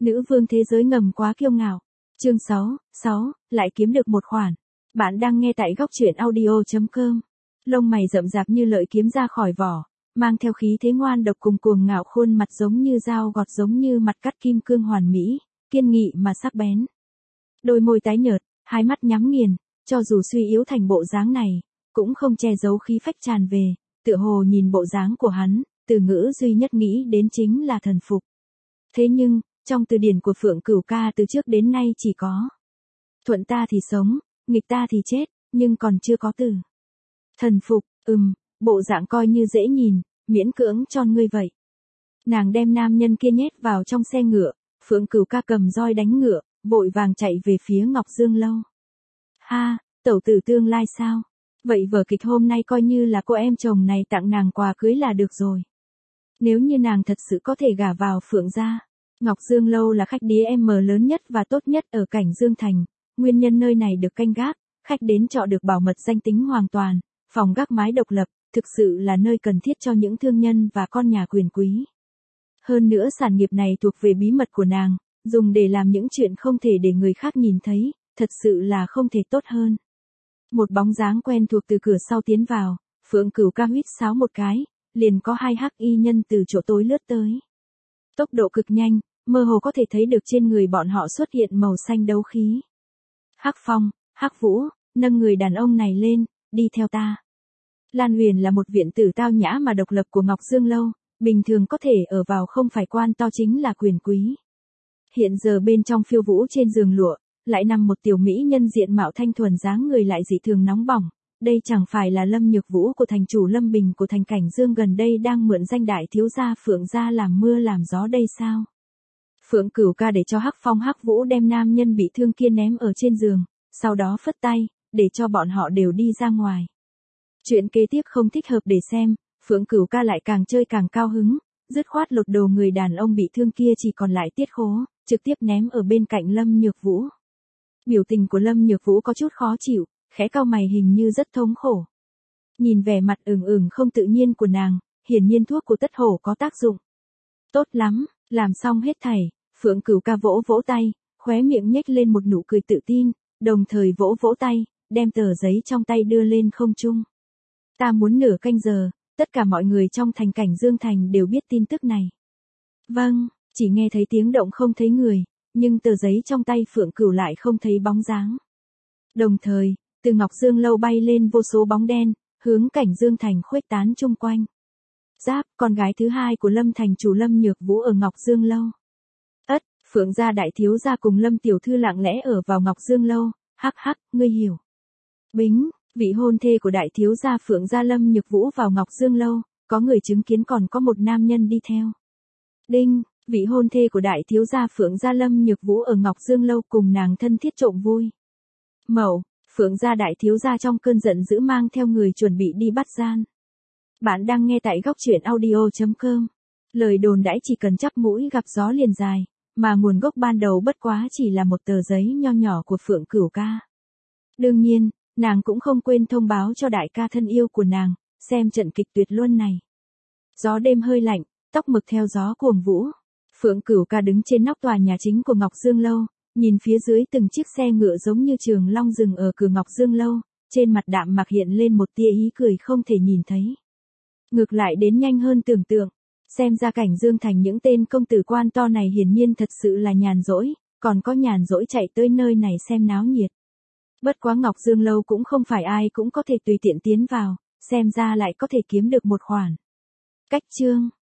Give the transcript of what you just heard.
Nữ vương thế giới ngầm quá kiêu ngạo. Chương 6, lại kiếm được một khoản. Bạn đang nghe tại góc truyện audio.com. Lông mày rậm rạp như lợi kiếm ra khỏi vỏ, mang theo khí thế ngoan độc cùng cuồng ngạo, khuôn mặt giống như dao gọt, giống như mặt cắt kim cương hoàn mỹ, kiên nghị mà sắc bén. Đôi môi tái nhợt, hai mắt nhắm nghiền, cho dù suy yếu thành bộ dáng này, cũng không che giấu khí phách tràn về, tựa hồ nhìn bộ dáng của hắn, từ ngữ duy nhất nghĩ đến chính là thần phục. Thế nhưng, trong từ điển của Phượng Cửu ca từ trước đến nay chỉ có thuận ta thì sống, nghịch ta thì chết, nhưng còn chưa có từ thần phục. Bộ dạng coi như dễ nhìn, miễn cưỡng cho ngươi vậy. Nàng đem nam nhân kia nhét vào trong xe ngựa, Phượng Cửu ca cầm roi đánh ngựa, vội vàng chạy về phía Ngọc Dương Lâu. Ha, tẩu tử tương lai sao? Vậy vở kịch hôm nay coi như là cô em chồng này tặng nàng quà cưới là được rồi. Nếu như nàng thật sự có thể gả vào Phượng gia. Ngọc Dương Lâu là khách đĩa M lớn nhất và tốt nhất ở Cảnh Dương Thành, nguyên nhân nơi này được canh gác, khách đến trọ được bảo mật danh tính hoàn toàn, phòng gác mái độc lập, thực sự là nơi cần thiết cho những thương nhân và con nhà quyền quý. Hơn nữa sản nghiệp này thuộc về bí mật của nàng, dùng để làm những chuyện không thể để người khác nhìn thấy, thật sự là không thể tốt hơn. Một bóng dáng quen thuộc từ cửa sau tiến vào, Phượng Cửu ca huýt sáo một cái, liền có hai hắc y nhân từ chỗ tối lướt tới. Tốc độ cực nhanh, mơ hồ có thể thấy được trên người bọn họ xuất hiện màu xanh đấu khí. Hắc Phong, Hắc Vũ, nâng người đàn ông này lên, đi theo ta. Lan Huyền là một viện tử tao nhã mà độc lập của Ngọc Dương Lâu, bình thường có thể ở vào không phải quan to chính là quyền quý. Hiện giờ bên trong phiêu vũ trên giường lụa, lại nằm một tiểu mỹ nhân diện mạo thanh thuần, dáng người lại dị thường nóng bỏng. Đây chẳng phải là Lâm Nhược Vũ của thành chủ Lâm Bình của thành Cảnh Dương gần đây đang mượn danh đại thiếu gia Phượng gia làm mưa làm gió đây sao? Phượng Cửu ca để cho Hắc Phong Hắc Vũ đem nam nhân bị thương kia ném ở trên giường, sau đó phất tay, để cho bọn họ đều đi ra ngoài. Chuyện kế tiếp không thích hợp để xem, Phượng Cửu ca lại càng chơi càng cao hứng, dứt khoát lột đồ người đàn ông bị thương kia chỉ còn lại tiết khố, trực tiếp ném ở bên cạnh Lâm Nhược Vũ. Biểu tình của Lâm Nhược Vũ có chút khó chịu, khẽ cau mày hình như rất thống khổ. Nhìn vẻ mặt ửng không tự nhiên của nàng, hiển nhiên thuốc của tất hổ có tác dụng. Tốt lắm, làm xong hết thảy, Phượng Cửu ca vỗ vỗ tay, khóe miệng nhếch lên một nụ cười tự tin, đồng thời vỗ vỗ tay, đem tờ giấy trong tay đưa lên không trung. Ta muốn nửa canh giờ, tất cả mọi người trong thành Cảnh Dương Thành đều biết tin tức này. Vâng, chỉ nghe thấy tiếng động không thấy người, nhưng tờ giấy trong tay Phượng Cửu lại không thấy bóng dáng. Đồng thời, từ Ngọc Dương Lâu bay lên vô số bóng đen, hướng Cảnh Dương Thành khuếch tán chung quanh. Giáp, con gái thứ hai của Lâm thành chủ Lâm Nhược Vũ ở Ngọc Dương Lâu. Phượng gia đại thiếu gia cùng Lâm tiểu thư lặng lẽ ở vào Ngọc Dương Lâu, hắc hắc, ngươi hiểu. Bính, vị hôn thê của đại thiếu gia Phượng gia Lâm Nhược Vũ vào Ngọc Dương Lâu, có người chứng kiến còn có một nam nhân đi theo. Đinh, vị hôn thê của đại thiếu gia Phượng gia Lâm Nhược Vũ ở Ngọc Dương Lâu cùng nàng thân thiết trộm vui. Mậu, Phượng gia đại thiếu gia trong cơn giận dữ mang theo người chuẩn bị đi bắt gian. Bạn đang nghe tại góc truyện audio.com. Lời đồn đãi chỉ cần chắp mũi gặp gió liền dài, mà nguồn gốc ban đầu bất quá chỉ là một tờ giấy nho nhỏ của Phượng Cửu ca. Đương nhiên, nàng cũng không quên thông báo cho đại ca thân yêu của nàng, xem trận kịch tuyệt luân này. Gió đêm hơi lạnh, tóc mực theo gió cuồng vũ. Phượng Cửu ca đứng trên nóc tòa nhà chính của Ngọc Dương Lâu, nhìn phía dưới từng chiếc xe ngựa giống như trường long dừng ở cửa Ngọc Dương Lâu, trên mặt đạm mạc hiện lên một tia ý cười không thể nhìn thấy. Ngược lại đến nhanh hơn tưởng tượng. Xem ra Cảnh Dương Thành những tên công tử quan to này hiển nhiên thật sự là nhàn rỗi, còn có nhàn rỗi chạy tới nơi này xem náo nhiệt. Bất quá Ngọc Dương Lâu cũng không phải ai cũng có thể tùy tiện tiến vào, xem ra lại có thể kiếm được một khoản. Cách chương